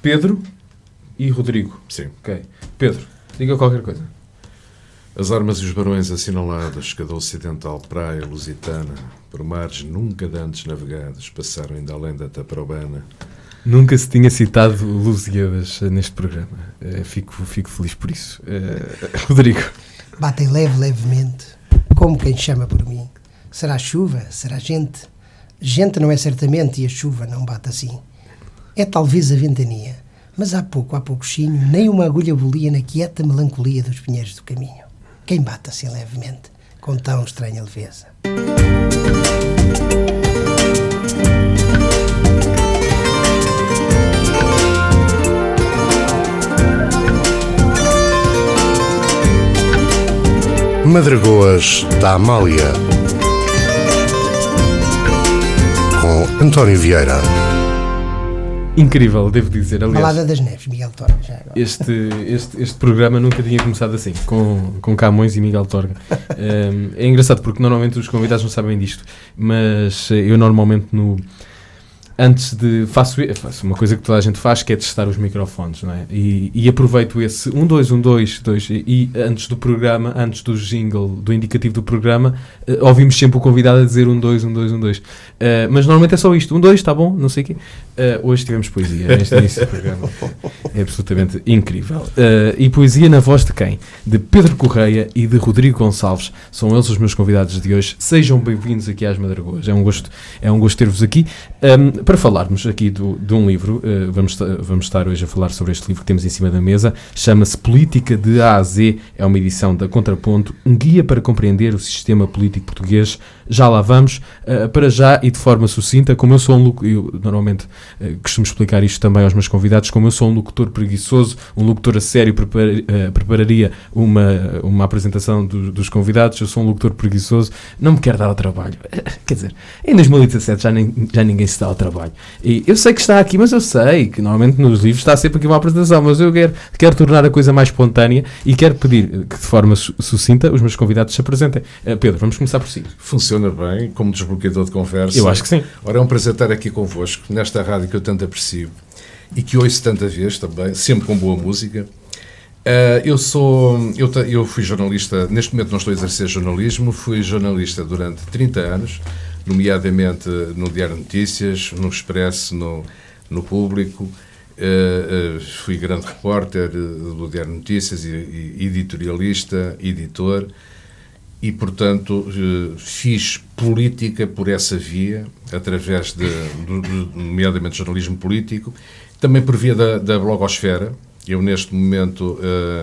Pedro e Rodrigo. Sim. Ok. Pedro, diga qualquer coisa. As armas e os barões assinalados, cada ocidental praia lusitana, por mares nunca dantes navegados, passaram ainda além da Taprobana. Nunca se tinha citado Lusíadas neste programa. Fico feliz por isso. Rodrigo. Batem levemente, como quem chama por mim. Será chuva? Será gente? Gente não é certamente e a chuva não bate assim. É talvez a ventania, mas há pouco chinho, nem uma agulha bolia na quieta melancolia dos pinheiros do caminho. Quem bate assim levemente, com tão estranha leveza? Madragoas da Amália, com António Vieira. Incrível, devo dizer. Aliás, Balada das Neves, Miguel Torga. Já agora. Este programa nunca tinha começado assim, com Camões e Miguel Torga. É engraçado porque normalmente os convidados não sabem disto, mas eu normalmente antes de... Faço uma coisa que toda a gente faz, que é testar os microfones, não é? E aproveito esse 1, 2, 1, 2, 2, e antes do programa, antes do jingle, do indicativo do programa, ouvimos sempre o convidado a dizer 1, 2, 1, 2, 1, 2. Mas normalmente é só isto. 1, 2, está bom, não sei o quê. Hoje tivemos poesia neste início do programa. É absolutamente incrível. E poesia na voz de quem? De Pedro Correia e de Rodrigo Gonçalves. São eles os meus convidados de hoje. Sejam bem-vindos aqui às Madragoas. É um gosto ter-vos aqui. Para falarmos aqui de um livro, vamos estar hoje a falar sobre este livro que temos em cima da mesa. Chama-se Política de A a Z. É uma edição da Contraponto, um guia para compreender o sistema político português. Já lá vamos. Para já e de forma sucinta, como eu sou eu normalmente costumo explicar isto também aos meus convidados, como eu sou um locutor preguiçoso, um locutor a sério prepararia uma apresentação dos convidados. Eu sou um locutor preguiçoso, não me quero dar ao trabalho. Quer dizer, em 2017 já ninguém se dá ao trabalho. E eu sei que está aqui, mas eu sei que normalmente nos livros está sempre aqui uma apresentação, mas eu quero tornar a coisa mais espontânea e quero pedir que de forma sucinta os meus convidados se apresentem. Pedro, vamos começar por si. Funciona bem, como desbloqueador de conversa. Eu acho que sim. Ora, é um prazer estar aqui convosco, nesta rádio que eu tanto aprecio e que ouço tanta vez também, sempre com boa música. Eu fui jornalista, neste momento não estou a exercer jornalismo, fui jornalista durante 30 anos, nomeadamente no Diário de Notícias, no Expresso, no Público. Fui grande repórter do Diário de Notícias, e editorialista, editor, e, portanto, fiz política por essa via, através nomeadamente, jornalismo político, também por via da blogosfera. Eu, neste momento,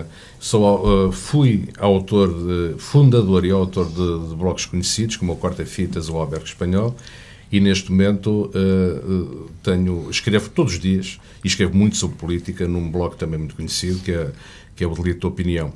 fui fundador e autor de blogs conhecidos, como o Corta-Fitas ou o Albergue Espanhol, e, neste momento, escrevo todos os dias, e escrevo muito sobre política, num blog também muito conhecido, que é o Delito de Opinião.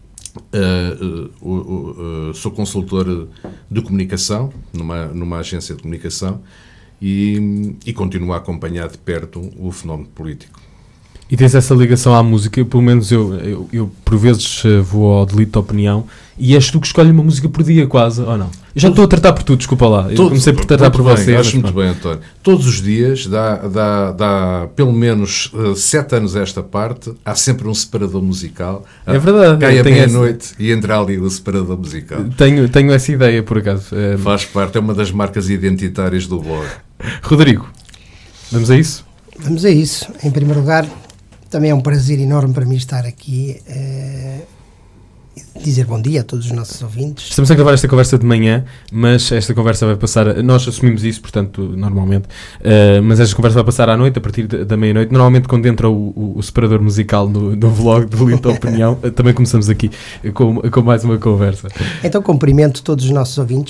Sou consultor de comunicação numa agência de comunicação e continuo a acompanhar de perto o fenómeno político. E tens essa ligação à música? Pelo menos eu por vezes vou ao Delito de Opinião e és tu que escolhes uma música por dia quase, ou não? Eu já estou a tratar por tu, desculpa lá. Eu comecei por tratar por você. Acho muito bem, António. Todos os dias, dá pelo menos 7 anos a esta parte, há sempre um separador musical. É verdade. Cai à meia-noite e entra ali o separador musical. Tenho essa ideia, por acaso. Faz parte, é uma das marcas identitárias do blog. Rodrigo, vamos a isso? Vamos a isso. Em primeiro lugar, também é um prazer enorme para mim estar aqui e dizer bom dia a todos os nossos ouvintes. Estamos a gravar esta conversa de manhã, mas esta conversa vai passar... Nós assumimos isso, portanto, normalmente, mas esta conversa vai passar à noite, a partir da meia-noite. Normalmente, quando entra o separador musical no vlog do Delito de Opinião, também começamos aqui com mais uma conversa. Então, cumprimento todos os nossos ouvintes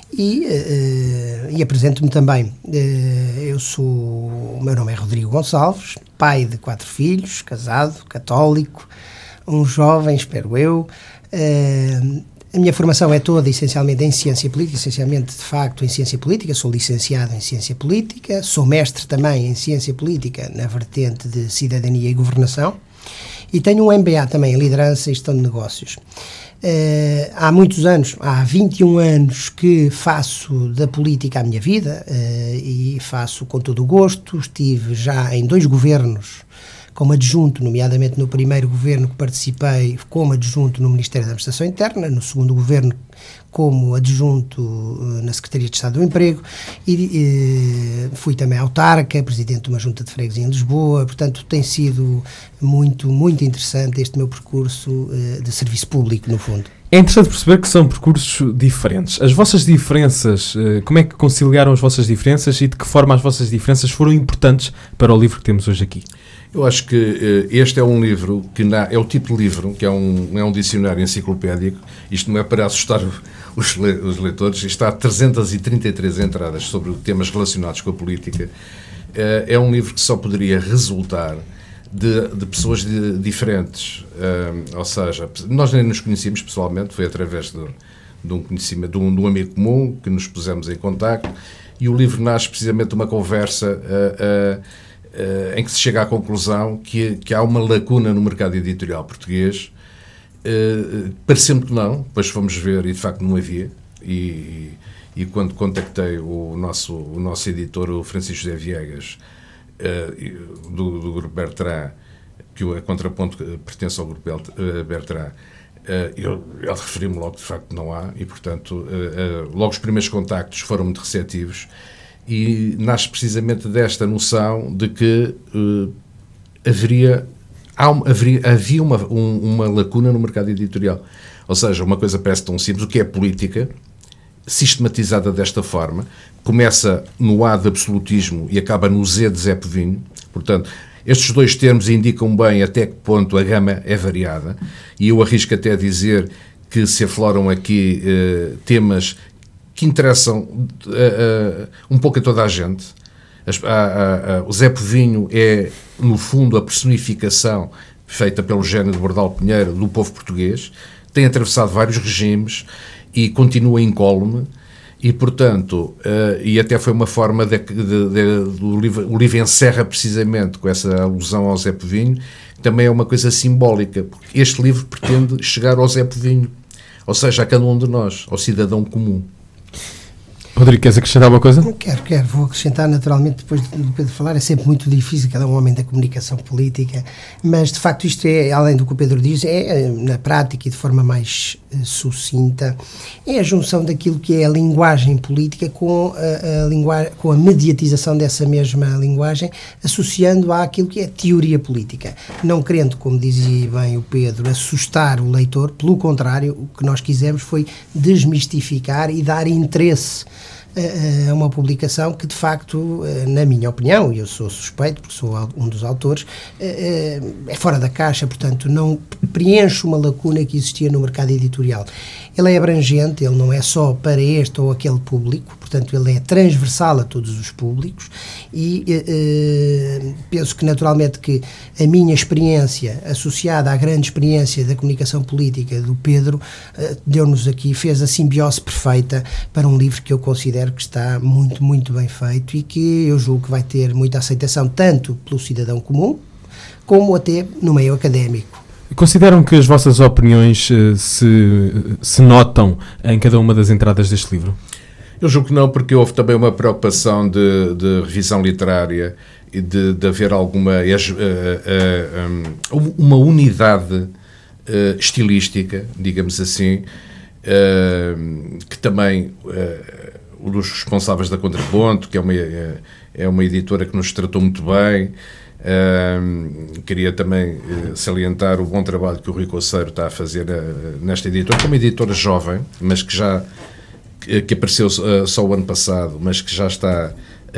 e apresento-me também. O meu nome é Rodrigo Gonçalves, pai de 4 filhos, casado, católico, um jovem, espero eu. A minha formação é toda essencialmente em ciência política, essencialmente de facto em ciência política. Sou licenciado em ciência política, sou mestre também em ciência política na vertente de cidadania e governação, E tenho um MBA também em Liderança e Gestão de Negócios. Há muitos anos, há 21 anos que faço da política a minha vida e faço com todo o gosto. Estive já em 2 governos como adjunto, nomeadamente no primeiro governo que participei como adjunto no Ministério da Administração Interna, no segundo governo como adjunto na Secretaria de Estado do Emprego e fui também autarca, presidente de uma junta de freguesia em Lisboa. Portanto, tem sido muito, muito interessante este meu percurso de serviço público, no fundo. É interessante perceber que são percursos diferentes. As vossas diferenças, como é que conciliaram as vossas diferenças e de que forma as vossas diferenças foram importantes para o livro que temos hoje aqui? Eu acho que este é um livro que é o tipo de livro que é um dicionário enciclopédico. Isto não é para assustar os leitores. Isto há 333 entradas sobre temas relacionados com a política. É um livro que só poderia resultar de pessoas diferentes. Ou seja, nós nem nos conhecíamos pessoalmente, foi através de um conhecimento, de um amigo comum que nos pusemos em contacto, e o livro nasce precisamente de uma conversa em que se chega à conclusão que há uma lacuna no mercado editorial português. Parecendo que não, depois fomos ver e de facto não havia, e quando contactei o nosso editor, o Francisco José Viegas, do Grupo Bertrand, que a Contraponto pertence ao Grupo Bertrand, ele referiu-me logo que de facto não há, e portanto logo os primeiros contactos foram muito receptivos, e nasce precisamente desta noção de que havia uma lacuna no mercado editorial. Ou seja, uma coisa parece tão simples, o que é política, sistematizada desta forma, começa no A de absolutismo e acaba no Z de Zé Povinho. Portanto, estes 2 termos indicam bem até que ponto a gama é variada, e eu arrisco até a dizer que se afloram aqui temas que interessam um pouco a toda a gente. O Zé Povinho é, no fundo, a personificação feita pelo Eugênio de Bordal Pinheiro do povo português, tem atravessado vários regimes e continua incólume, e, portanto, e até foi uma forma o livro encerra precisamente com essa alusão ao Zé Povinho, também é uma coisa simbólica, porque este livro pretende chegar ao Zé Povinho, ou seja, a cada um de nós, ao cidadão comum. Rodrigo, queres acrescentar alguma coisa? Quero. Vou acrescentar naturalmente, depois do Pedro falar. É sempre muito difícil, cada um homem da comunicação política, mas de facto isto é, além do que o Pedro diz, é na prática e de forma mais sucinta, é a junção daquilo que é a linguagem política com a mediatização dessa mesma linguagem, associando àquilo que é teoria política. Não querendo, como dizia bem o Pedro, assustar o leitor, pelo contrário, o que nós quisemos foi desmistificar e dar interesse a uma publicação que, de facto, na minha opinião, e eu sou suspeito porque sou um dos autores, é fora da caixa, portanto não preenche uma lacuna que existia no mercado editorial. Ele é abrangente, ele não é só para este ou aquele público, portanto ele é transversal a todos os públicos, e penso que naturalmente que a minha experiência associada à grande experiência da comunicação política do Pedro deu-nos aqui, fez a simbiose perfeita para um livro que eu considero que está muito, muito bem feito e que eu julgo que vai ter muita aceitação tanto pelo cidadão comum como até no meio académico. Consideram que as vossas opiniões se notam em cada uma das entradas deste livro? Eu julgo que não, porque houve também uma preocupação de revisão literária e de haver uma unidade estilística, digamos assim, que também um dos responsáveis da Contraponto, que é uma editora que nos tratou muito bem. Queria também salientar o bom trabalho que o Rui Coceiro está a fazer nesta editora, que é uma editora jovem, mas que apareceu só o ano passado, mas que já está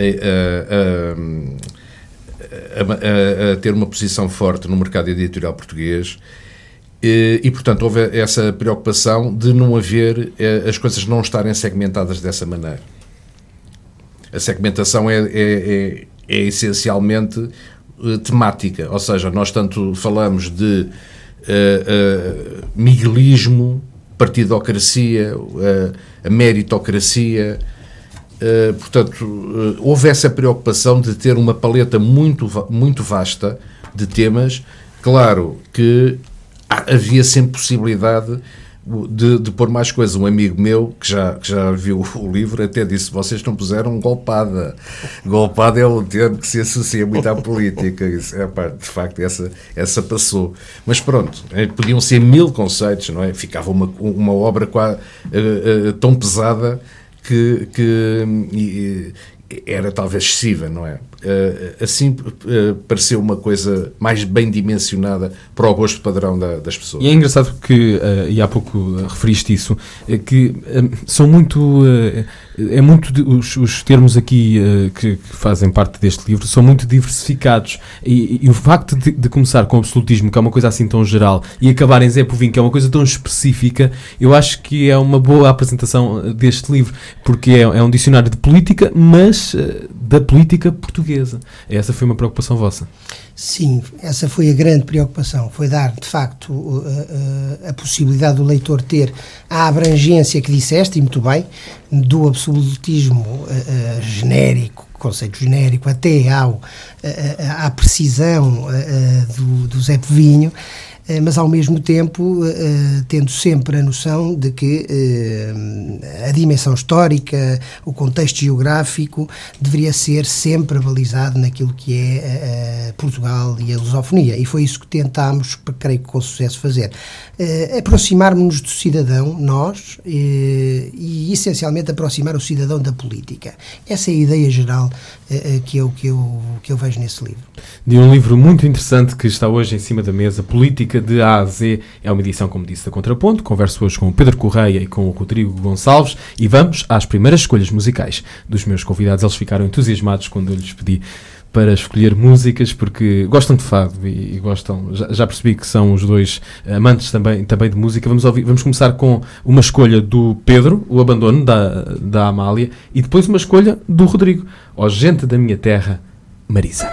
a ter uma posição forte no mercado editorial português. E, portanto, houve essa preocupação de não haver, as coisas não estarem segmentadas dessa maneira. A segmentação é essencialmente temática, ou seja, nós tanto falamos de miguelismo, partidocracia, a meritocracia, portanto, houve essa preocupação de ter uma paleta muito, muito vasta de temas Claro que havia sempre possibilidade de pôr mais coisas. Um amigo meu, que já viu o livro, até disse: vocês não puseram golpada. Golpada é um termo que se associa muito à política. Isso, de facto, essa passou. Mas pronto, podiam ser 1000 conceitos, não é? Ficava uma obra tão pesada que era talvez excessiva, não é? Assim pareceu uma coisa mais bem dimensionada para o gosto padrão das pessoas. E é engraçado que, e há pouco referiste isso, que são muito... os termos aqui que fazem parte deste livro são muito diversificados, e o facto de começar com o absolutismo, que é uma coisa assim tão geral, e acabar em Zé Povinho, que é uma coisa tão específica, eu acho que é uma boa apresentação deste livro, porque é um dicionário de política, mas da política portuguesa. Essa foi uma preocupação vossa? Sim, essa foi a grande preocupação, foi dar, de facto, a possibilidade do leitor ter a abrangência que disseste, e muito bem, do absolutismo genérico, conceito genérico, até à precisão do Zé Povinho, mas ao mesmo tempo tendo sempre a noção de que a dimensão histórica, o contexto geográfico deveria ser sempre balizado naquilo que é Portugal e a lusofonia, e foi isso que tentámos, creio que com sucesso, fazer. Aproximarmos-nos do cidadão, nós, e essencialmente aproximar o cidadão da política. Essa é a ideia geral que eu vejo nesse livro. De um livro muito interessante que está hoje em cima da mesa, Política de A a Z, é uma edição, como disse, da Contraponto. Converso hoje com o Pedro Correia e com o Rodrigo Gonçalves, e vamos às primeiras escolhas musicais dos meus convidados. Eles ficaram entusiasmados quando eu lhes pedi para escolher músicas, porque gostam de fado e gostam, já percebi que são os dois amantes também de música. Vamos começar com uma escolha do Pedro, O Abandono, da Amália, e depois uma escolha do Rodrigo, Ó Gente da Minha Terra, Marisa.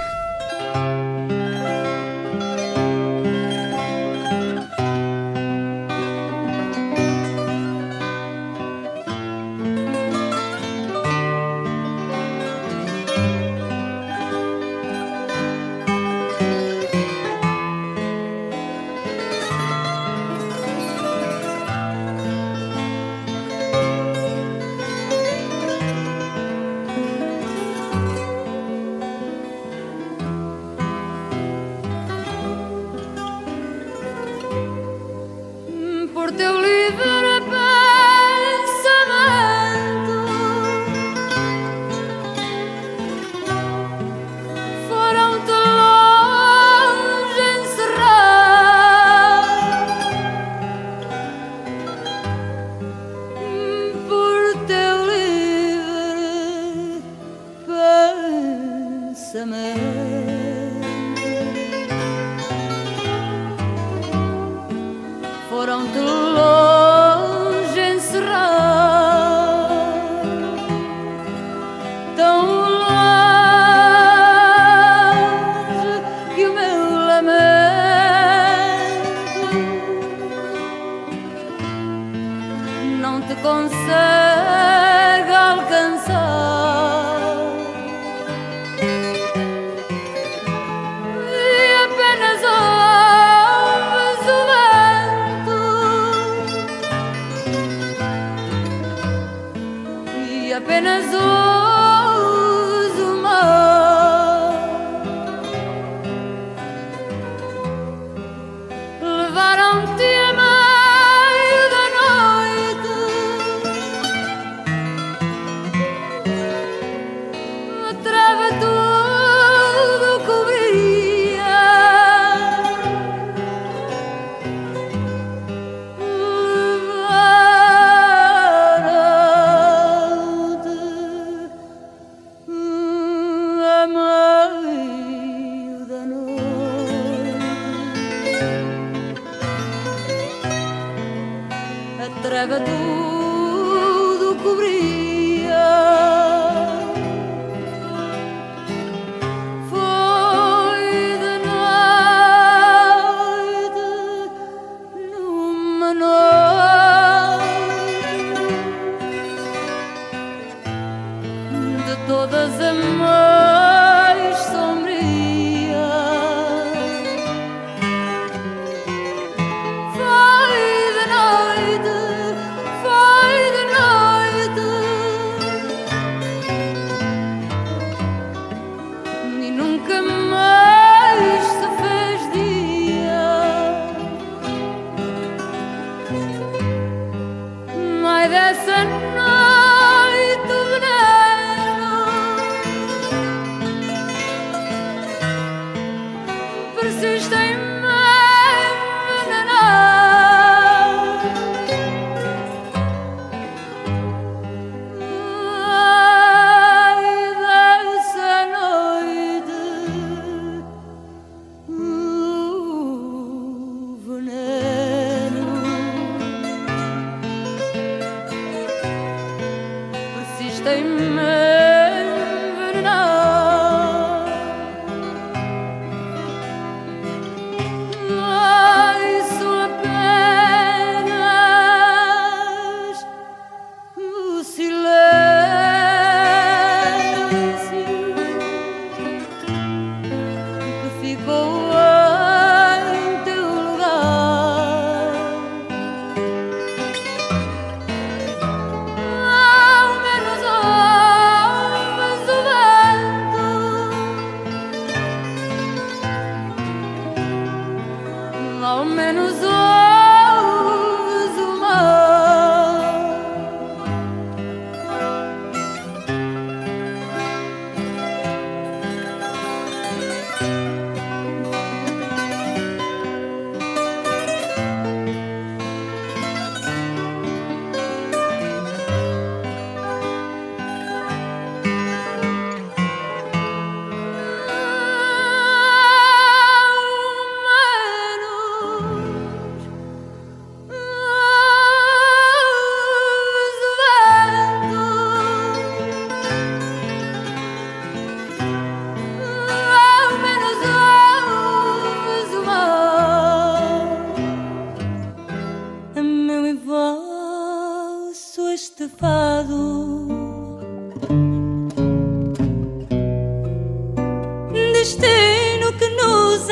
Destino que nos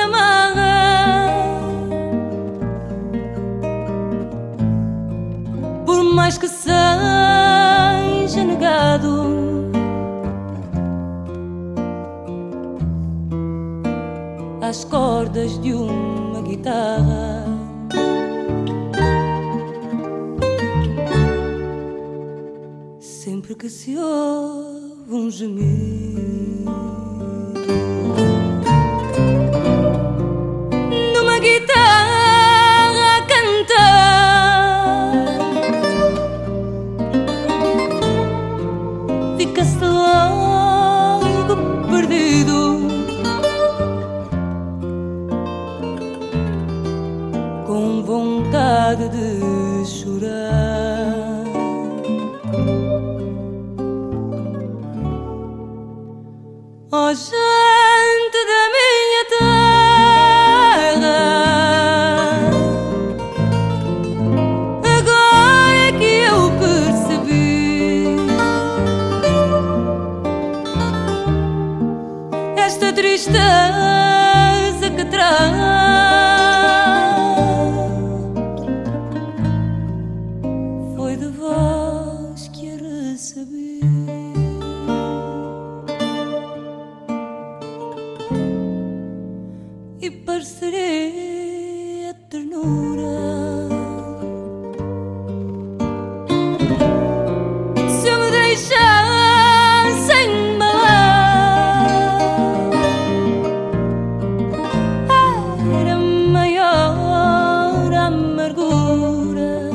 amarra, por mais que seja negado, às cordas de uma guitarra. Sempre que se ouve um gemido numa guitarra a cantar, fica-se logo perdido, com vontade de chorar. Oh, gente da minha terra, agora é que eu percebi esta tristeza que traz. Foi de vós que a recebi. E parecerei a ternura se eu me deixasse embalar. Era maior a amargura,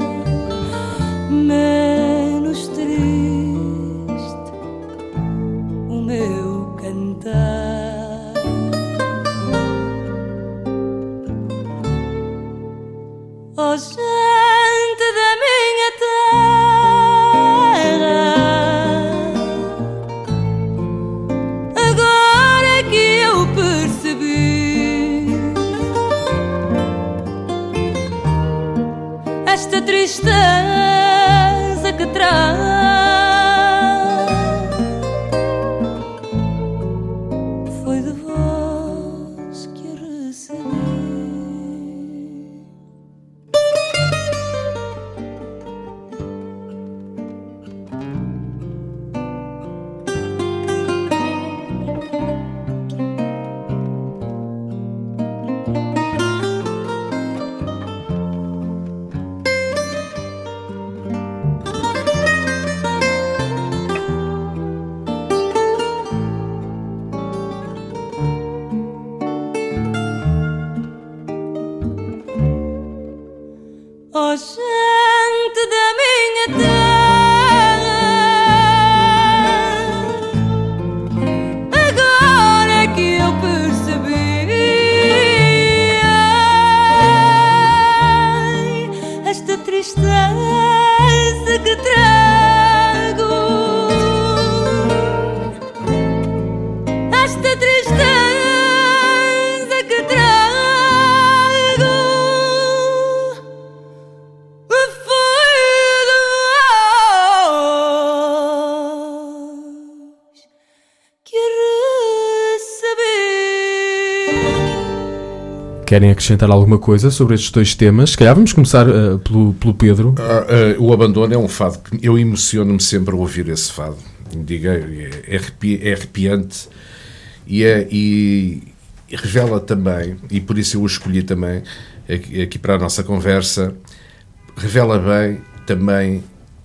menos triste o meu cantar. Oh, gente da minha terra, agora é que eu percebi esta tristeza que traz. Foi de vós que a recebi. querem acrescentar alguma coisa sobre estes dois temas? Se calhar vamos começar pelo Pedro. O Abandono é um fado que eu emociono-me sempre a ouvir esse fado. É arrepiante e revela também, e por isso eu o escolhi também aqui para a nossa conversa, revela bem também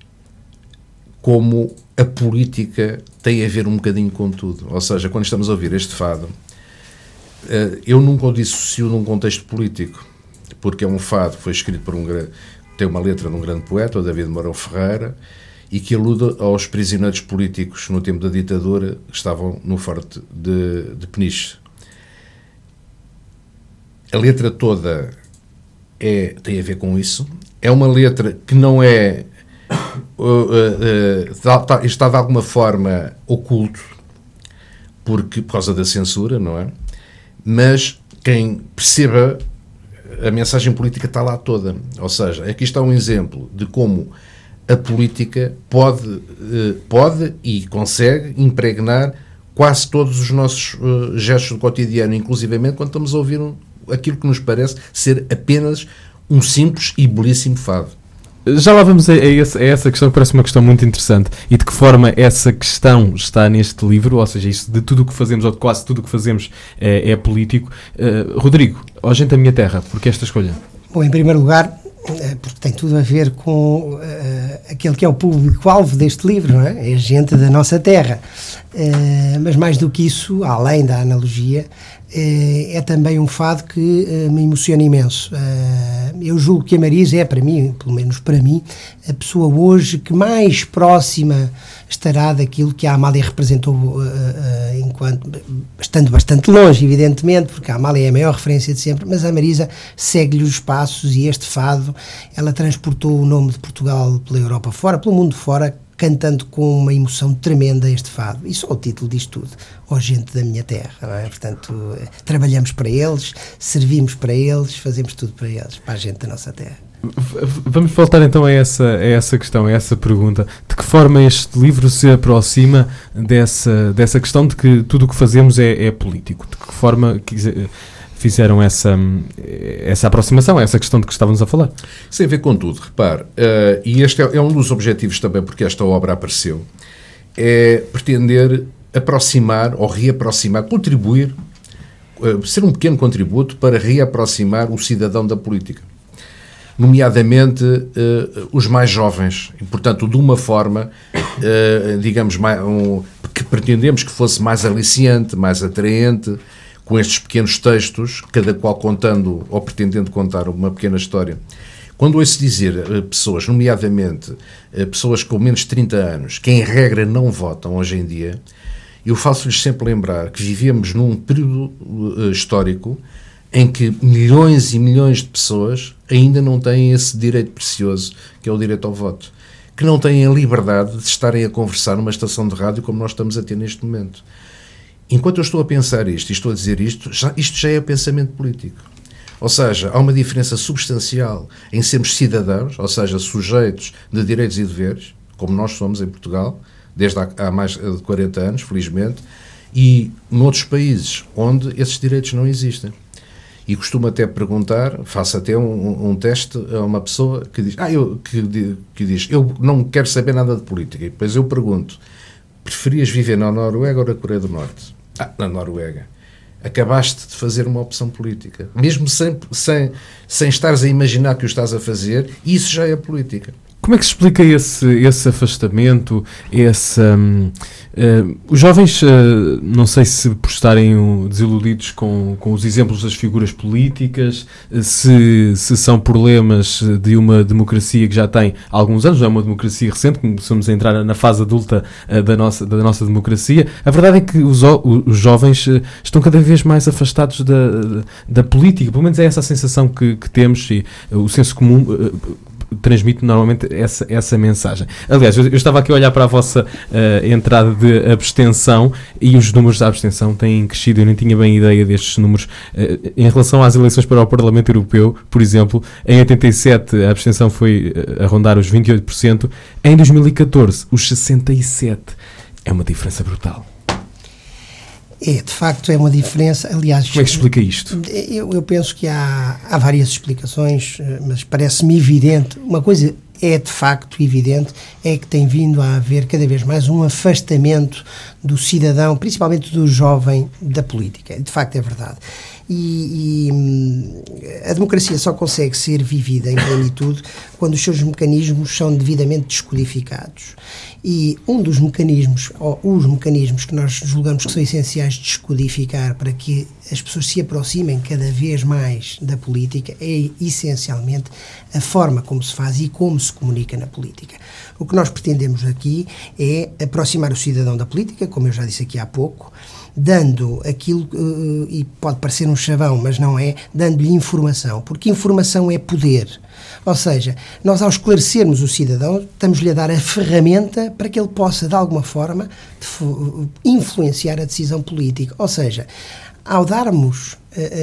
como a política tem a ver um bocadinho com tudo. Ou seja, quando estamos a ouvir este fado, eu nunca o dissocio num contexto político, porque é um fado que foi escrito por tem uma letra de um grande poeta, o David Mourão Ferreira, e que alude aos prisioneiros políticos no tempo da ditadura que estavam no Forte de Peniche. A letra toda tem a ver com isso. É uma letra que não é... está de alguma forma oculto, por causa da censura, não é? Mas quem perceba a mensagem política está lá toda. Ou seja, aqui está um exemplo de como a política pode e consegue impregnar quase todos os nossos gestos do cotidiano, inclusivamente quando estamos a ouvir aquilo que nos parece ser apenas um simples e belíssimo fado. Já lá vamos a essa questão, que parece uma questão muito interessante. E de que forma essa questão está neste livro, ou seja, isso de tudo o que fazemos, ou de quase tudo o que fazemos é político. Rodrigo, Ó Gente da Minha Terra, porquê esta escolha? Bom, em primeiro lugar, porque tem tudo a ver com aquele que é o público-alvo deste livro, não é? É a gente da nossa terra. Mas mais do que isso, além da analogia, é também um fado que me emociona imenso. Eu julgo que a Marisa é, para mim, pelo menos para mim, a pessoa hoje que mais próxima estará daquilo que a Amália representou, estando bastante longe, evidentemente, porque a Amália é a maior referência de sempre, mas a Marisa segue-lhe os passos, e este fado, ela transportou o nome de Portugal pela Europa fora, pelo mundo fora, cantando com uma emoção tremenda este fado. E só o título diz tudo. Ó Gente da Minha Terra, não é? Portanto, trabalhamos para eles, servimos para eles, fazemos tudo para eles, para a gente da nossa terra. Vamos voltar então a essa questão, a essa pergunta. De que forma este livro se aproxima dessa questão de que tudo o que fazemos é político? De que forma fizeram essa aproximação, essa questão de que estávamos a falar? Isso tem a ver com tudo, repare, e este é um dos objetivos também porque esta obra apareceu, é pretender aproximar ou reaproximar, contribuir, ser um pequeno contributo para reaproximar o cidadão da política, nomeadamente os mais jovens, e portanto de uma forma, digamos, que pretendemos que fosse mais aliciante, mais atraente, com estes pequenos textos, cada qual contando ou pretendendo contar uma pequena história. Quando ouço dizer pessoas, nomeadamente pessoas com menos de 30 anos, que em regra não votam hoje em dia, eu faço-lhes sempre lembrar que vivemos num período histórico em que milhões e milhões de pessoas ainda não têm esse direito precioso, que é o direito ao voto, que não têm a liberdade de estarem a conversar numa estação de rádio como nós estamos a ter neste momento. Enquanto eu estou a pensar isto e estou a dizer isto já é pensamento político. Ou seja, há uma diferença substancial em sermos cidadãos, ou seja, sujeitos de direitos e deveres, como nós somos em Portugal, desde há mais de 40 anos, felizmente, e noutros países onde esses direitos não existem. E costumo até perguntar, faço até um teste a uma pessoa que diz, que diz, eu não quero saber nada de política. E depois eu pergunto, preferias viver na Noruega ou na Coreia do Norte? Na Noruega. Acabaste de fazer uma opção política. Mesmo sem estares a imaginar que o estás a fazer, isso já é política. Como é que se explica esse afastamento, os jovens, não sei se por estarem desiludidos com os exemplos das figuras políticas, se são problemas de uma democracia que já tem alguns anos, não é uma democracia recente, começamos a entrar na fase adulta da nossa democracia. A verdade é que os jovens estão cada vez mais afastados da política, pelo menos é essa a sensação que temos, e o senso comum transmite normalmente essa mensagem. Aliás, eu estava aqui a olhar para a vossa entrada de abstenção, e os números da abstenção têm crescido. Eu nem tinha bem ideia destes números. Em relação às eleições para o Parlamento Europeu, por exemplo, em 87 a abstenção foi a rondar os 28%, em 2014 os 67%. É uma diferença brutal. De facto, é uma diferença. Aliás, Como é que se explica isto? Eu penso que há várias explicações, mas parece-me evidente. Uma coisa é de facto evidente, é que tem vindo a haver cada vez mais um afastamento do cidadão, principalmente do jovem, da política. De facto é verdade. E a democracia só consegue ser vivida em plenitude quando os seus mecanismos são devidamente descodificados. E um dos mecanismos, ou os mecanismos que nós julgamos que são essenciais de descodificar para que as pessoas se aproximem cada vez mais da política, é essencialmente a forma como se faz e como se comunica na política. O que nós pretendemos aqui é aproximar o cidadão da política, como eu já disse aqui há pouco, dando aquilo, e pode parecer um chavão, mas não é, dando-lhe informação, porque informação é poder. Ou seja, nós ao esclarecermos o cidadão, estamos-lhe a dar a ferramenta para que ele possa, de alguma forma, influenciar a decisão política. Ou seja, ao darmos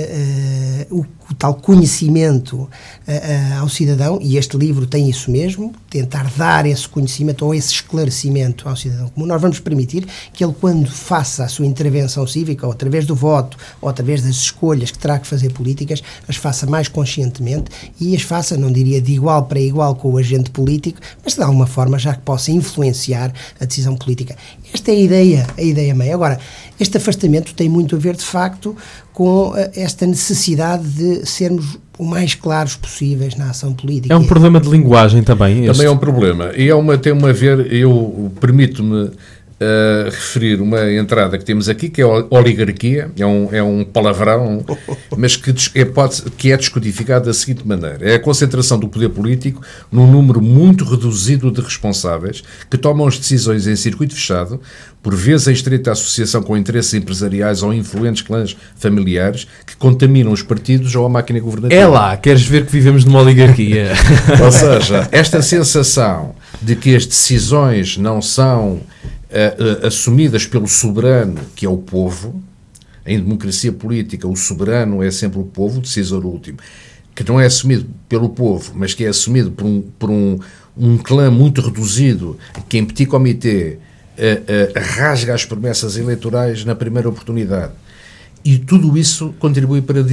o tal conhecimento ao cidadão, e este livro tem isso mesmo, tentar dar esse conhecimento ou esse esclarecimento ao cidadão comum, nós vamos permitir que ele, quando faça a sua intervenção cívica, ou através do voto, ou através das escolhas que terá que fazer políticas, as faça mais conscientemente e as faça, não diria de igual para igual com o agente político, mas de alguma forma já que possa influenciar a decisão política. Esta é a ideia meia. Agora, este afastamento tem muito a ver, de facto, com esta necessidade de sermos o mais claros possíveis na ação política. É um problema de linguagem também. Também é um problema. E tem uma a ver, eu permito-me referir uma entrada que temos aqui, que é a oligarquia, é um palavrão, mas que é descodificado da seguinte maneira: é a concentração do poder político num número muito reduzido de responsáveis que tomam as decisões em circuito fechado, por vezes em estreita associação com interesses empresariais ou influentes clãs familiares que contaminam os partidos ou a máquina governativa. É lá, queres ver que vivemos numa oligarquia? Ou seja, esta sensação de que as decisões não são assumidas pelo soberano, que é o povo. Em democracia política, o soberano é sempre o povo, o decisor último, que não é assumido pelo povo, mas que é assumido por um clã muito reduzido, que em petit comité rasga as promessas eleitorais na primeira oportunidade. E tudo isso contribui para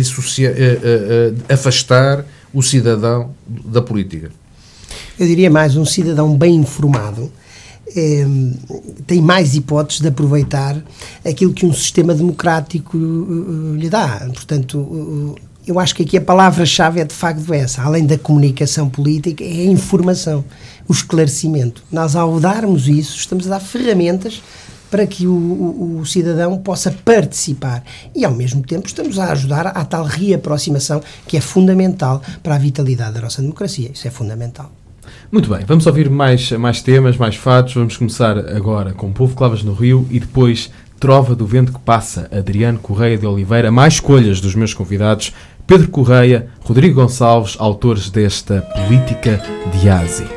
afastar o cidadão da política. Eu diria mais, um cidadão bem informado tem mais hipóteses de aproveitar aquilo que um sistema democrático lhe dá. Portanto, eu acho que aqui a palavra-chave é de facto essa. Além da comunicação política, é a informação, o esclarecimento. Nós, ao darmos isso, estamos a dar ferramentas para que o cidadão possa participar e, ao mesmo tempo, estamos a ajudar à tal reaproximação que é fundamental para a vitalidade da nossa democracia. Isso é fundamental. Muito bem, vamos ouvir mais temas, mais fatos. Vamos começar agora com Povo Clavas no Rio e depois Trova do Vento que Passa, Adriano Correia de Oliveira. Mais escolhas dos meus convidados, Pedro Correia, Rodrigo Gonçalves, autores desta Política de Ásia.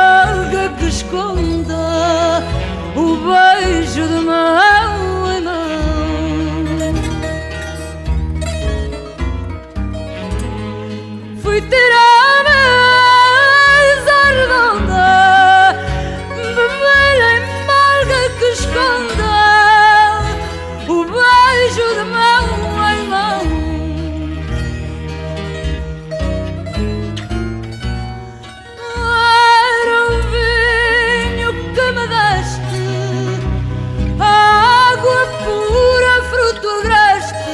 Esconda o beijo de mão em mão. noiteira mesa redonda, vermelha em malga que esconda o beijo de mão em mão. Era um vinho que me deste, água pura, fruto agreste,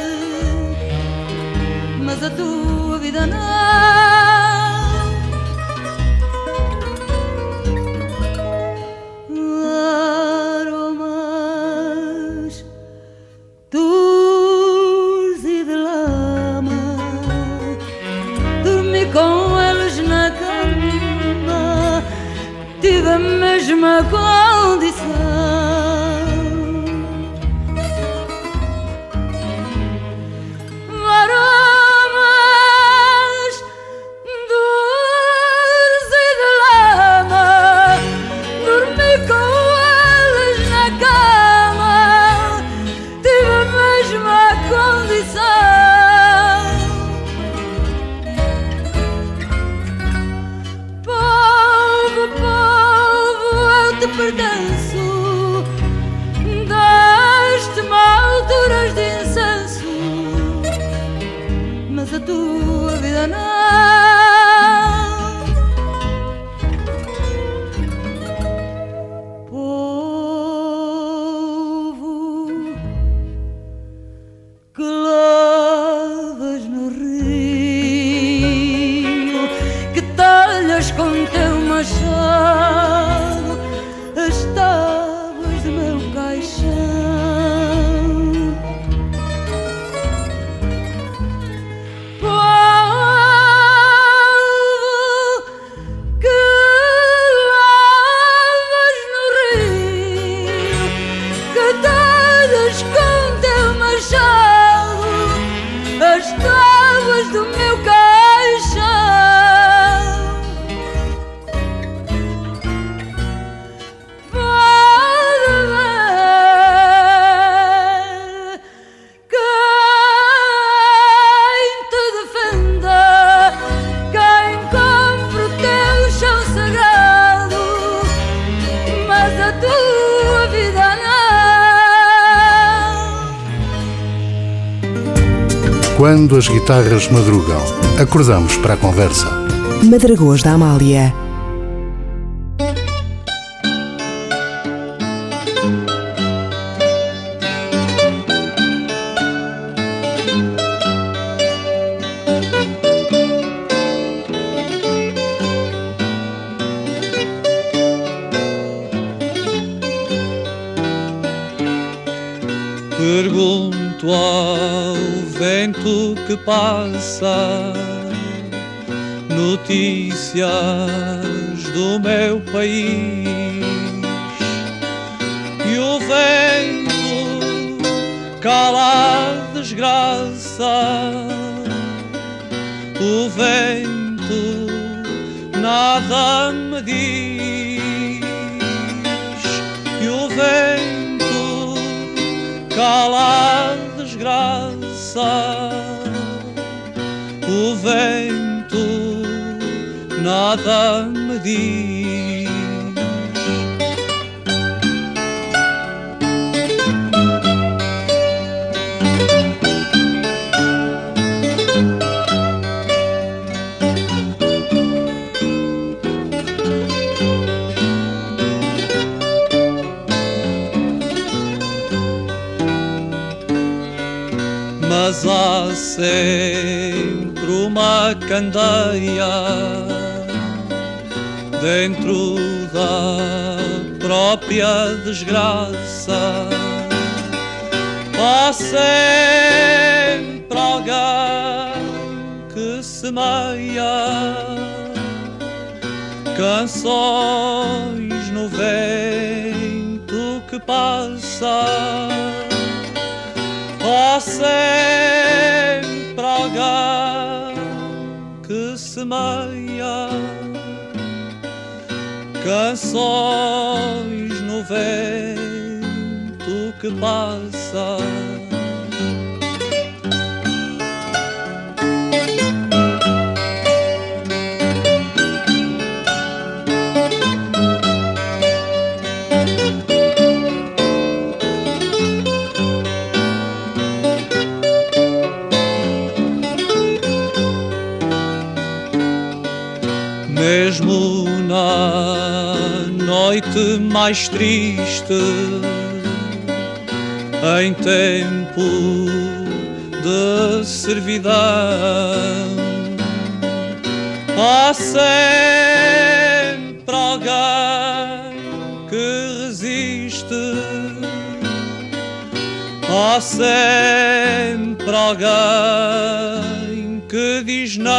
mas a tua vida não. Aromas dulces e de lama, dormi com eles na cama, tive a mesma condição. Aromas dulces e de lama, dormi com eles na cama, tive a mesma condição. Povo, povo, eu te pertenço, deste-me alturas de incenso, mas a tua vida não. Povo que lavas no rio, que talhas com teu machado as tábuas do meu caixão. Povo que lavas no rio, que talhas com teu machado as tábuas do meu caixão. Pode ver quem te defenda, quem compre o teu chão sagrado, mas a tua vida não. Quando as guitarras madrugam, acordamos para a conversa. Madragoas da Amália. Pergunto ao vento que passa notícias do meu país, e o vento cala a desgraça, o vento nada me diz, e o vento cala a desgraça, o vento nada me diz. Mas há sempre uma candeia dentro da própria desgraça. Há sempre alguém que semeia canções no vento que passa. Há sempre alguém que semeia canções no vento que passa. mesmo na noite mais triste, em tempo de servidão, há sempre alguém que resiste, há sempre alguém que diz não,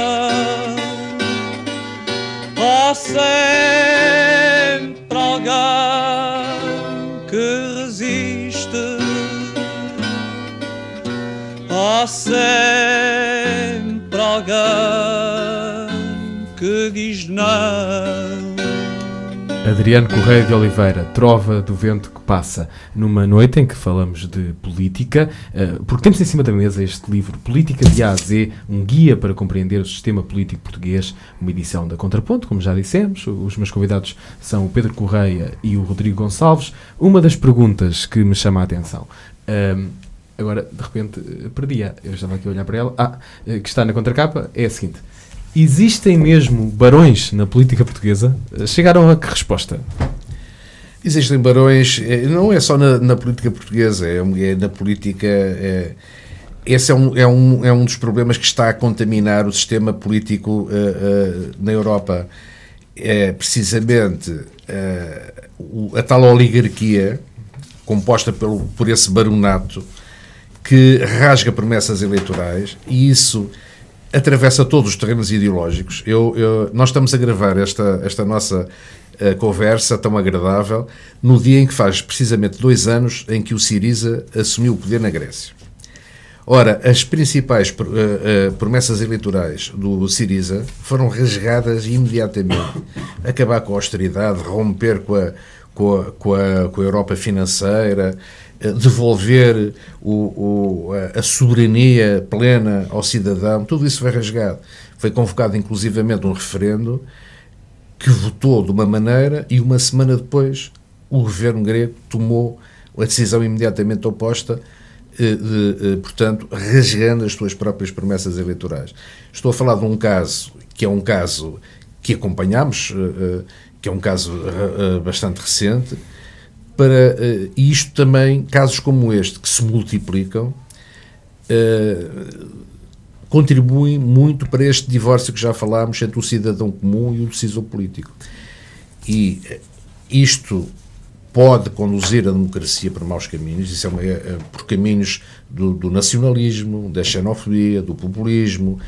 há sempre alguém que resiste, há sempre alguém que diz não. Adriano Correia de Oliveira, Trova do Vento que Passa, numa noite em que falamos de política, porque temos em cima da mesa este livro, Política de A a Z, um guia para compreender o sistema político português, uma edição da Contraponto, como já dissemos. Os meus convidados são o Pedro Correia e o Rodrigo Gonçalves. Uma das perguntas que me chama a atenção, agora de repente perdi-a, eu estava aqui a olhar para ela, que está na contracapa, é a seguinte: existem mesmo barões na política portuguesa? Chegaram a que resposta? Existem barões, não é só na política portuguesa, é na política. Esse é um dos problemas que está a contaminar o sistema político na Europa. É precisamente a tal oligarquia composta por esse baronato que rasga promessas eleitorais, e isso atravessa todos os terrenos ideológicos. Nós estamos a gravar esta nossa conversa tão agradável no dia em que faz precisamente 2 anos em que o Syriza assumiu o poder na Grécia. Ora, as principais promessas eleitorais do Syriza foram rasgadas imediatamente. Acabar com a austeridade, romper com a Europa financeira, devolver a soberania plena ao cidadão, tudo isso foi rasgado. Foi convocado inclusivamente um referendo que votou de uma maneira e uma semana depois o governo grego tomou a decisão imediatamente oposta, portanto, rasgando as suas próprias promessas eleitorais. Estou a falar de um caso que acompanhamos, que é um caso bastante recente. Para isto também, casos como este, que se multiplicam, contribuem muito para este divórcio que já falámos entre o cidadão comum e o decisor político. E isto pode conduzir a democracia por maus caminhos, isso por caminhos do nacionalismo, da xenofobia, do populismo,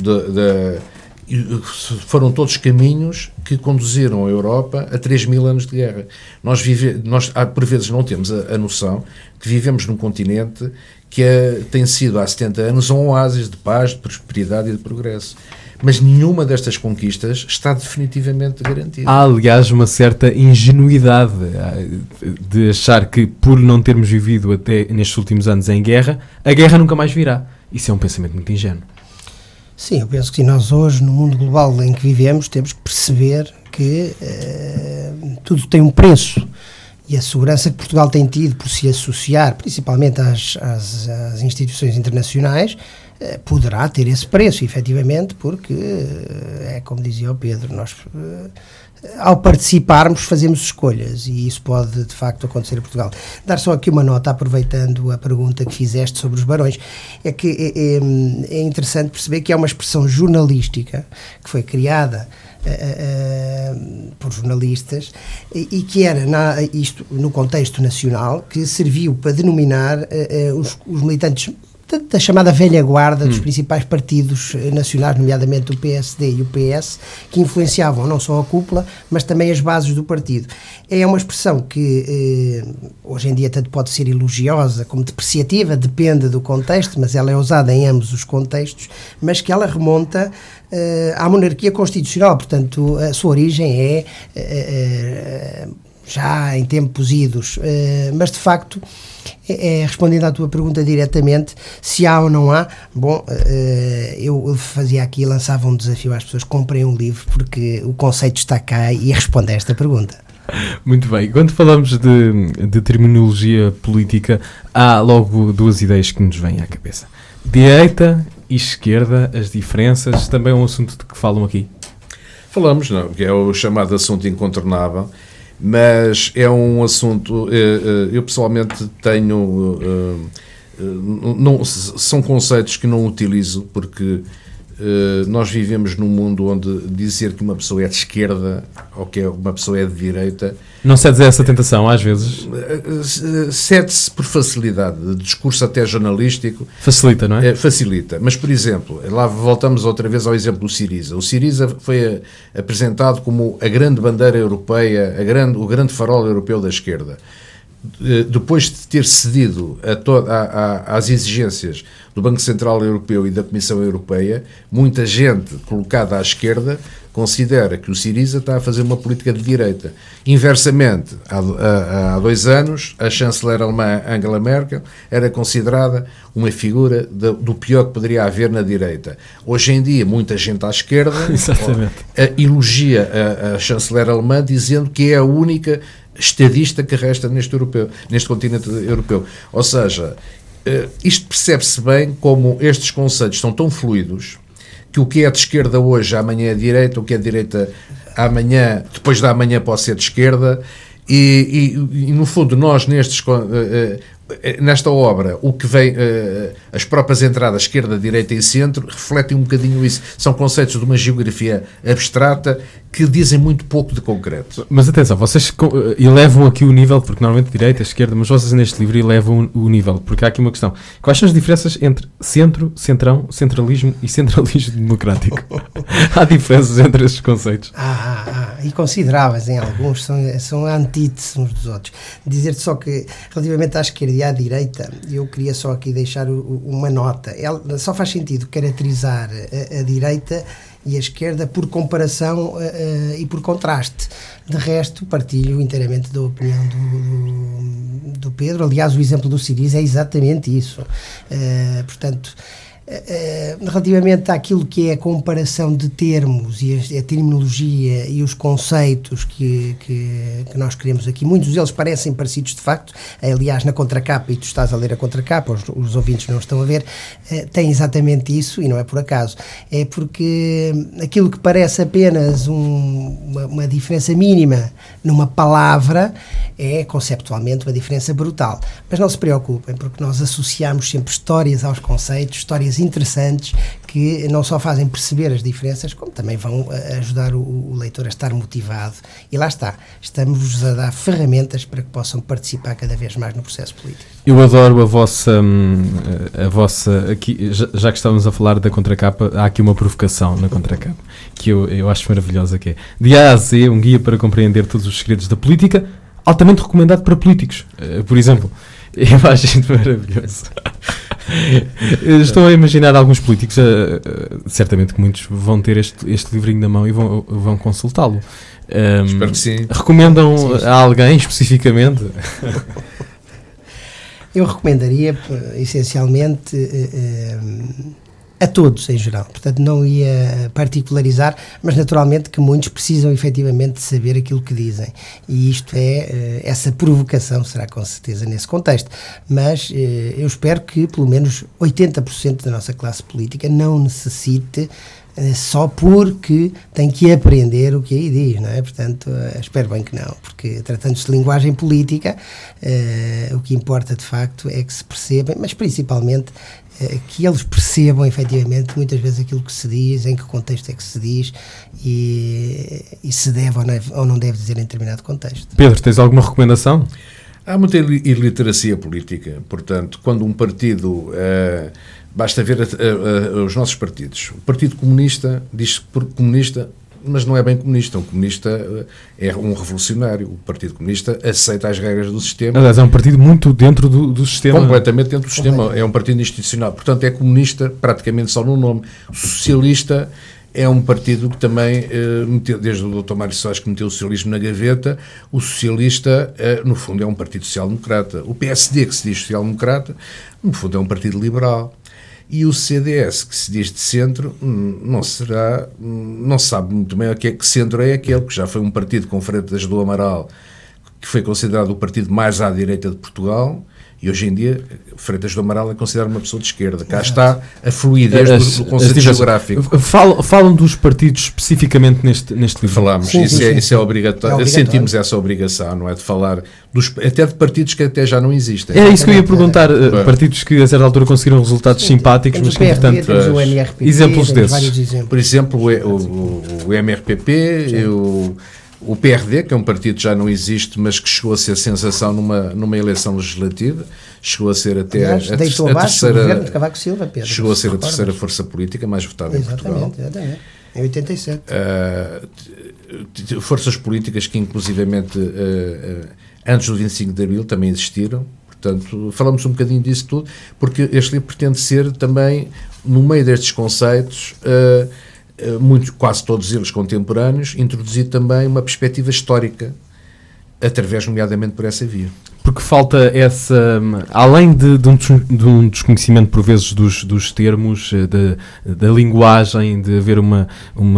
foram todos caminhos que conduziram a Europa a 3.000 anos de guerra. Nós por vezes não temos a noção que vivemos num continente que tem sido há 70 anos um oásis de paz, de prosperidade e de progresso. Mas nenhuma destas conquistas está definitivamente garantida. Há, aliás, uma certa ingenuidade de achar que, por não termos vivido até nestes últimos anos em guerra, a guerra nunca mais virá. Isso é um pensamento muito ingênuo. Sim, eu penso que nós hoje, no mundo global em que vivemos, temos que perceber que tudo tem um preço, e a segurança que Portugal tem tido por se associar, principalmente às instituições internacionais, poderá ter esse preço, efetivamente, porque, é como dizia o Pedro, nós, ao participarmos, fazemos escolhas, e isso pode, de facto, acontecer em Portugal. Dar só aqui uma nota, aproveitando a pergunta que fizeste sobre os barões, é que é interessante perceber que é uma expressão jornalística que foi criada por jornalistas e que era, isto no contexto nacional, que serviu para denominar os militantes da chamada velha guarda dos principais partidos nacionais, nomeadamente o PSD e o PS, que influenciavam não só a cúpula, mas também as bases do partido. É uma expressão que hoje em dia tanto pode ser elogiosa como depreciativa, depende do contexto, mas ela é usada em ambos os contextos, mas que ela remonta à monarquia constitucional, portanto a sua origem é já em tempos idos, mas de facto, respondendo à tua pergunta diretamente, se há ou não há, bom, eu fazia aqui, lançava um desafio às pessoas: comprem um livro, porque o conceito está cá e responde a esta pergunta. Muito bem, quando falamos de terminologia política, há logo 2 ideias que nos vêm à cabeça: direita e esquerda, as diferenças, também é um assunto de que falam aqui. Falamos, não, que é o chamado assunto incontornável, mas é um assunto, eu pessoalmente tenho, são conceitos que não utilizo, porque nós vivemos num mundo onde dizer que uma pessoa é de esquerda ou que uma pessoa é de direita... Não cedes a essa tentação, às vezes? Cede-se por facilidade, de discurso até jornalístico. Facilita, não é? Facilita. Mas, por exemplo, lá voltamos outra vez ao exemplo do Syriza. O Syriza foi apresentado como a grande bandeira europeia, o grande farol europeu da esquerda. Depois de ter cedido às exigências do Banco Central Europeu e da Comissão Europeia, muita gente colocada à esquerda considera que o Syriza está a fazer uma política de direita. Inversamente, há 2 anos, a chanceler alemã Angela Merkel era considerada uma figura do pior que poderia haver na direita. Hoje em dia, muita gente à esquerda elogia a chanceler alemã, dizendo que é a única estadista que resta neste continente europeu. Ou seja, isto percebe-se bem como estes conceitos são tão fluidos que o que é de esquerda hoje, amanhã é de direita, o que é de direita amanhã, depois da amanhã pode ser de esquerda, e no fundo nós nesta obra, o que vem, as próprias entradas esquerda, direita e centro refletem um bocadinho isso. São conceitos de uma geografia abstrata que dizem muito pouco de concreto. Mas atenção, vocês elevam aqui o nível, porque normalmente direita, esquerda, mas vocês neste livro elevam o nível, porque há aqui uma questão. Quais são as diferenças entre centro, centrão, centralismo e centralismo democrático? Há diferenças entre estes conceitos? E consideráveis em alguns, são antíteses uns dos outros. Dizer-te só que, relativamente à esquerda e à direita, eu queria só aqui deixar uma nota. Ela só faz sentido caracterizar a direita e a esquerda por comparação e por contraste. De resto, partilho inteiramente da opinião do Pedro. Aliás, o exemplo do Syriza é exatamente isso. Portanto, relativamente àquilo que é a comparação de termos e a terminologia e os conceitos que nós queremos aqui, muitos deles parecem parecidos de facto. Aliás, na contracapa, e tu estás a ler a contracapa, os ouvintes não estão a ver, tem exatamente isso, e não é por acaso. É porque aquilo que parece apenas uma diferença mínima numa palavra é conceptualmente uma diferença brutal. Mas não se preocupem, porque nós associamos sempre histórias aos conceitos, histórias interessantes que não só fazem perceber as diferenças, como também vão ajudar o leitor a estar motivado. E lá está, estamos-vos a dar ferramentas para que possam participar cada vez mais no processo político. Eu adoro a vossa aqui, já que estamos a falar da contracapa, há aqui uma provocação na contracapa, que eu acho maravilhosa, que é: de A a Z, um guia para compreender todos os segredos da política, altamente recomendado para políticos. Por exemplo, eu acho isto maravilhoso. Estou a imaginar alguns políticos, certamente que muitos vão ter este livrinho na mão e vão consultá-lo. Espero que sim. Recomendam a alguém especificamente? Eu recomendaria, essencialmente, a todos em geral. Portanto, não ia particularizar, mas naturalmente que muitos precisam efetivamente de saber aquilo que dizem. E isto essa provocação será com certeza nesse contexto. Mas eu espero que pelo menos 80% da nossa classe política não necessite só porque tem que aprender o que aí diz, não é? Portanto, espero bem que não, porque tratando-se de linguagem política, o que importa de facto é que se percebem, mas principalmente que eles percebam efetivamente muitas vezes aquilo que se diz, em que contexto é que se diz e se deve ou não deve dizer em determinado contexto. Pedro, tens alguma recomendação? Há muita iliteracia política, portanto, quando um partido... basta ver os nossos partidos. O Partido Comunista diz comunista, mas não é bem comunista. Um comunista é um revolucionário. O Partido Comunista aceita as regras do sistema. Aliás, é um partido muito dentro do sistema. Completamente dentro do sistema. É um partido institucional. Portanto, é comunista praticamente só no nome. O socialista é um partido que também, desde o Dr. Mário Soares, que meteu o socialismo na gaveta, o socialista, no fundo, é um partido social-democrata. O PSD, que se diz social-democrata, no fundo, é um partido liberal. E o CDS, que se diz de centro, não sabe muito bem que centro é aquele, que já foi um partido com Freitas do Amaral, que foi considerado o partido mais à direita de Portugal, E hoje em dia, Freitas do Amaral é considerado uma pessoa de esquerda. Cá está a fluidez do conceito geográfico. Falam dos partidos especificamente neste livro. Falámos, isso é obrigatório. Sentimos essa obrigação, não é? De falar até de partidos que até já não existem. É isso que eu ia perguntar. Partidos que a certa altura conseguiram resultados simpáticos, mas que entretanto... Exemplos desses. Por exemplo, o MRPP, o PRD, que é um partido que já não existe, mas que chegou a ser sensação numa eleição legislativa, chegou a ser até a terceira. De Cavaco Silva, Pedro, chegou a ser a terceira força política mais votada em Portugal. Exatamente, em 87. Forças políticas que, inclusivamente, antes do 25 de Abril também existiram. Portanto, falamos um bocadinho disso tudo, porque este livro pretende ser também, no meio destes conceitos, quase todos eles contemporâneos, introduzir também uma perspectiva histórica, através, nomeadamente, por essa via. Porque falta essa, além de um desconhecimento por vezes dos termos, da linguagem, de haver uma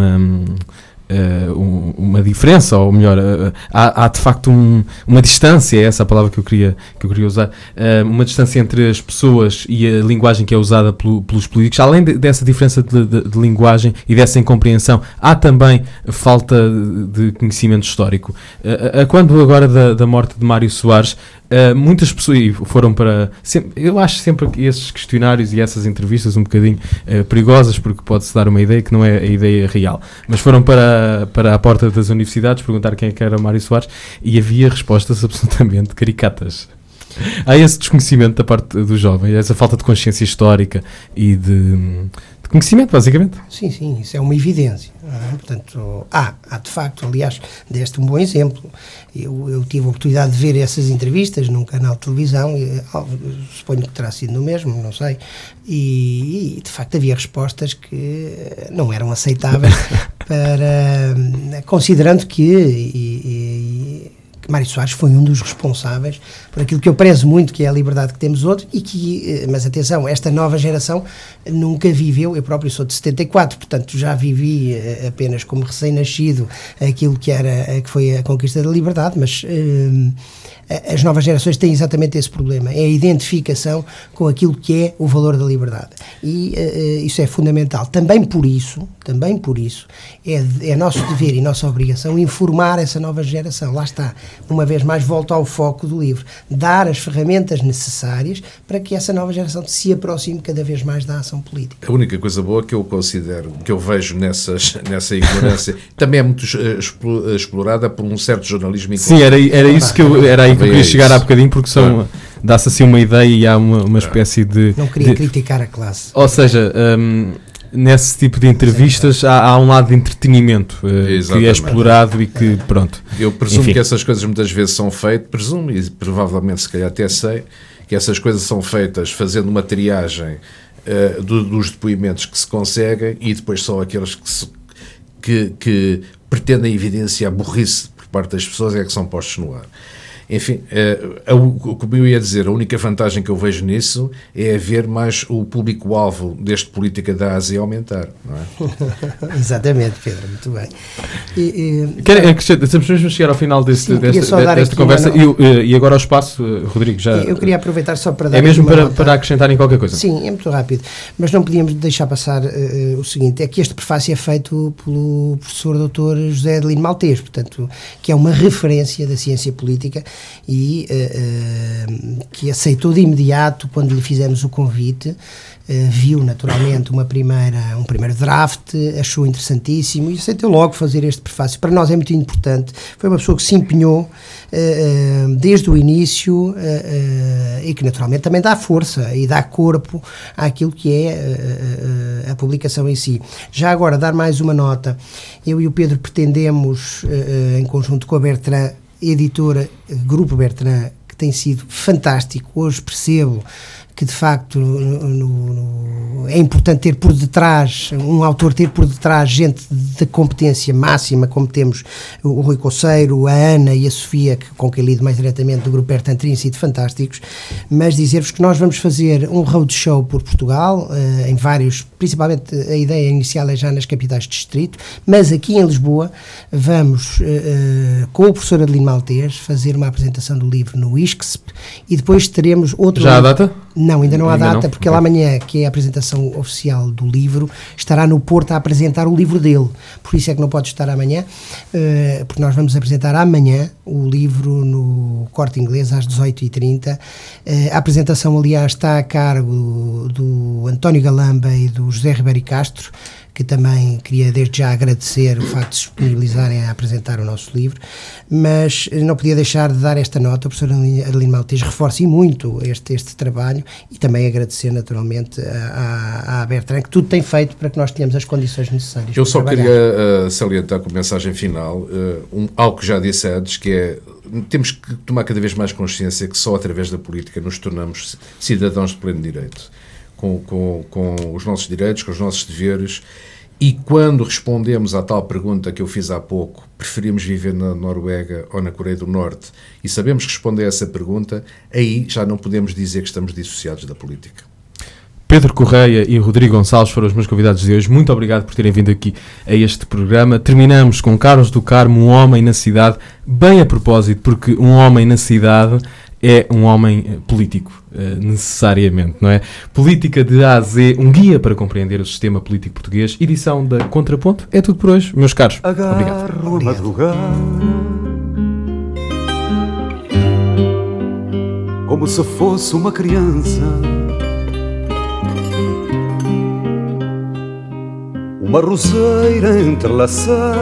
diferença, ou melhor, há de facto uma distância, é essa a palavra que eu queria usar, uma distância entre as pessoas e a linguagem que é usada pelos políticos. Além dessa diferença de linguagem e dessa incompreensão, há também falta de conhecimento histórico. Quando agora da morte de Mário Soares, muitas pessoas foram para... Eu acho sempre que esses questionários e essas entrevistas um bocadinho perigosas, porque pode-se dar uma ideia que não é a ideia real, mas foram para a porta das universidades perguntar quem é que era Mário Soares, e havia respostas absolutamente caricatas. Há esse desconhecimento da parte dos jovens, essa falta de consciência histórica e de conhecimento, basicamente. Sim, isso é uma evidência. Portanto, há de facto, aliás, deste um bom exemplo. Eu tive a oportunidade de ver essas entrevistas num canal de televisão, suponho que terá sido no mesmo, não sei, e de facto havia respostas que não eram aceitáveis, considerando que Mário Soares foi um dos responsáveis por aquilo que eu prezo muito, que é a liberdade que temos outros, mas atenção, esta nova geração nunca viveu, eu próprio sou de 74, portanto já vivi apenas como recém-nascido aquilo que foi a conquista da liberdade, mas as novas gerações têm exatamente esse problema, é a identificação com aquilo que é o valor da liberdade, e isso é fundamental. Também por isso é nosso dever e nossa obrigação informar essa nova geração. Lá está, uma vez mais volto ao foco do livro, dar as ferramentas necessárias para que essa nova geração se aproxime cada vez mais da ação política. A única coisa boa que eu considero, que eu vejo nessa ignorância, também é muito explorada por um certo jornalismo. Sim, era isso que era aí que eu queria chegar há bocadinho, porque dá-se assim uma ideia e há uma espécie de... Não queria criticar a classe. Ou seja, nesse tipo de entrevistas há um lado de entretenimento que é explorado e que, pronto. Eu presumo que essas coisas muitas vezes são feitas, e provavelmente se calhar até sei, que essas coisas são feitas fazendo uma triagem dos depoimentos que se conseguem, e depois só aqueles que pretendem evidenciar burrice por parte das pessoas é que são postos no ar. Enfim, como eu ia dizer, a única vantagem que eu vejo nisso é ver mais o público-alvo deste Política da Ásia aumentar, não é? Exatamente, Pedro, muito bem. Estamos mesmo a chegar ao final desta conversa e agora ao espaço, Rodrigo, já... Eu queria aproveitar só para dar... É mesmo para acrescentarem qualquer coisa? Sim, é muito rápido, mas não podíamos deixar passar o seguinte, é que este prefácio é feito pelo professor Dr. José Adelino Maltês, portanto, que é uma referência da ciência política, e que aceitou de imediato quando lhe fizemos o convite, viu naturalmente um primeiro draft, achou interessantíssimo e aceitou logo fazer este prefácio. Para nós é muito importante, foi uma pessoa que se empenhou desde o início e que naturalmente também dá força e dá corpo àquilo que é a publicação em si. Já agora, dar mais uma nota, eu e o Pedro pretendemos, em conjunto com a Bertrand, editora, Grupo Bertrand, que tem sido fantástico. Hoje percebo que de facto é importante ter por detrás, um autor ter por detrás gente de competência máxima, como temos o Rui Coceiro, a Ana e a Sofia, com quem lido mais diretamente, do grupo Hertan têm sido fantásticos, mas dizer-vos que nós vamos fazer um roadshow por Portugal, em vários, principalmente a ideia inicial é já nas capitais de distrito, mas aqui em Lisboa vamos, com o professor Adelino Maltês, fazer uma apresentação do livro no ISCSP e depois teremos outro... Já há data? Não, ainda não há data, não? porque ele amanhã, que é a apresentação oficial do livro, estará no Porto a apresentar o livro dele. Por isso é que não pode estar amanhã, porque nós vamos apresentar amanhã o livro no Corte Inglês às 18h30. A apresentação, aliás, está a cargo do António Galamba e do José Ribeiro Castro, que também queria desde já agradecer o facto de se disponibilizarem a apresentar o nosso livro, mas não podia deixar de dar esta nota. O professor Adelino Maltês reforça muito este trabalho e também agradecer naturalmente à Bertrand, que tudo tem feito para que nós tenhamos as condições necessárias. Eu só queria salientar com mensagem final algo que já disse antes, que é: temos que tomar cada vez mais consciência que só através da política nos tornamos cidadãos de pleno direito, com os nossos direitos, com os nossos deveres. E quando respondemos à tal pergunta que eu fiz há pouco, preferimos viver na Noruega ou na Coreia do Norte, e sabemos responder a essa pergunta, aí já não podemos dizer que estamos dissociados da política. Pedro Correia e Rodrigo Gonçalves foram os meus convidados de hoje. Muito obrigado por terem vindo aqui a este programa. Terminamos com Carlos do Carmo, Um Homem na Cidade, bem a propósito, porque um homem na cidade é um homem político, necessariamente, não é? Política de A a Z, um guia para compreender o sistema político português. Edição da Contraponto. É tudo por hoje, meus caros. Obrigado. Agarro a madrugada como se fosse uma criança, uma roseira entrelaçada,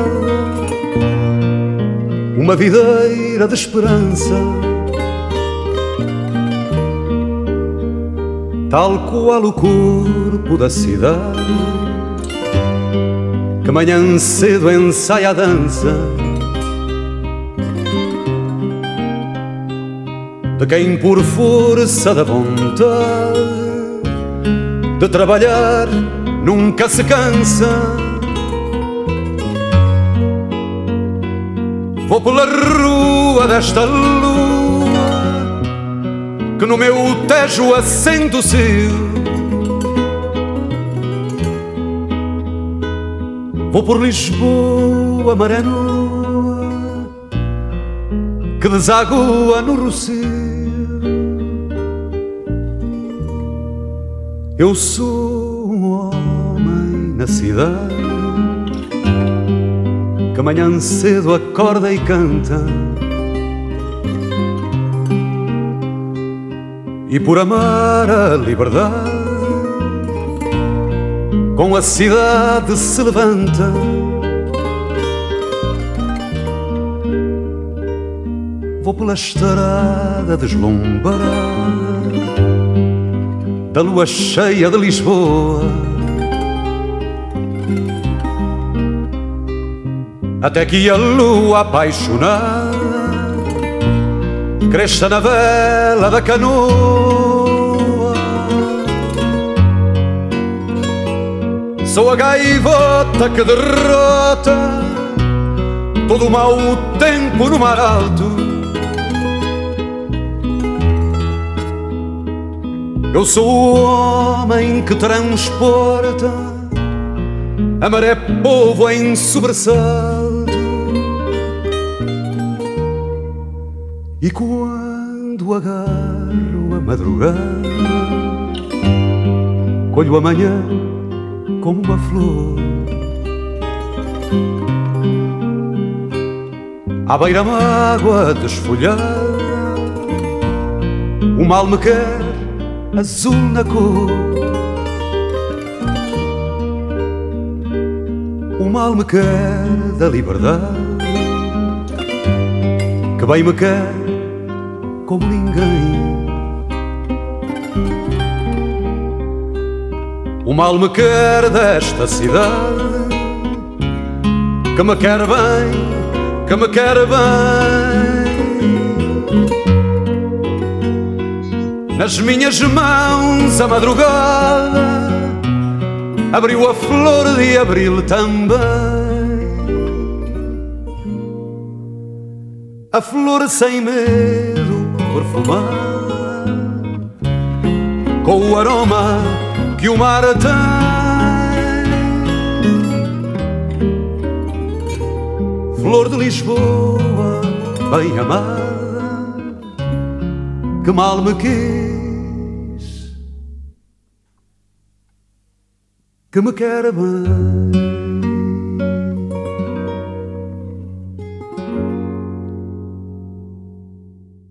uma videira de esperança, tal qual o corpo da cidade que manhã cedo ensaia a dança de quem por força da vontade de trabalhar nunca se cansa. Vou pela rua desta lua que no meu tejo acende o cio. Vou por Lisboa, maré nua que desagua no Rocio. Eu sou um homem na cidade que amanhã cedo acorda e canta, e por amar a liberdade com a cidade se levanta. Vou pela estrada deslumbrada da lua cheia de Lisboa, até que a lua apaixonada cresça na vela da canoa. Sou a gaivota que derrota todo o mau tempo no mar alto. Eu sou o homem que transporta a maré povo em sobressalto. E quando agarro a madrugada, colho amanhã como uma flor. À beira-mágoa desfolhada, o mal me quer azul na cor. O mal me quer da liberdade, que bem me quer como ninguém. O mal me quer desta cidade, que me quer bem, que me quer bem. nas minhas mãos a madrugada abriu a flor de abril também, a flor sem medo perfumada, com o aroma que o mar tem. Flor de Lisboa, bem amada, que mal me quis, que me quer bem.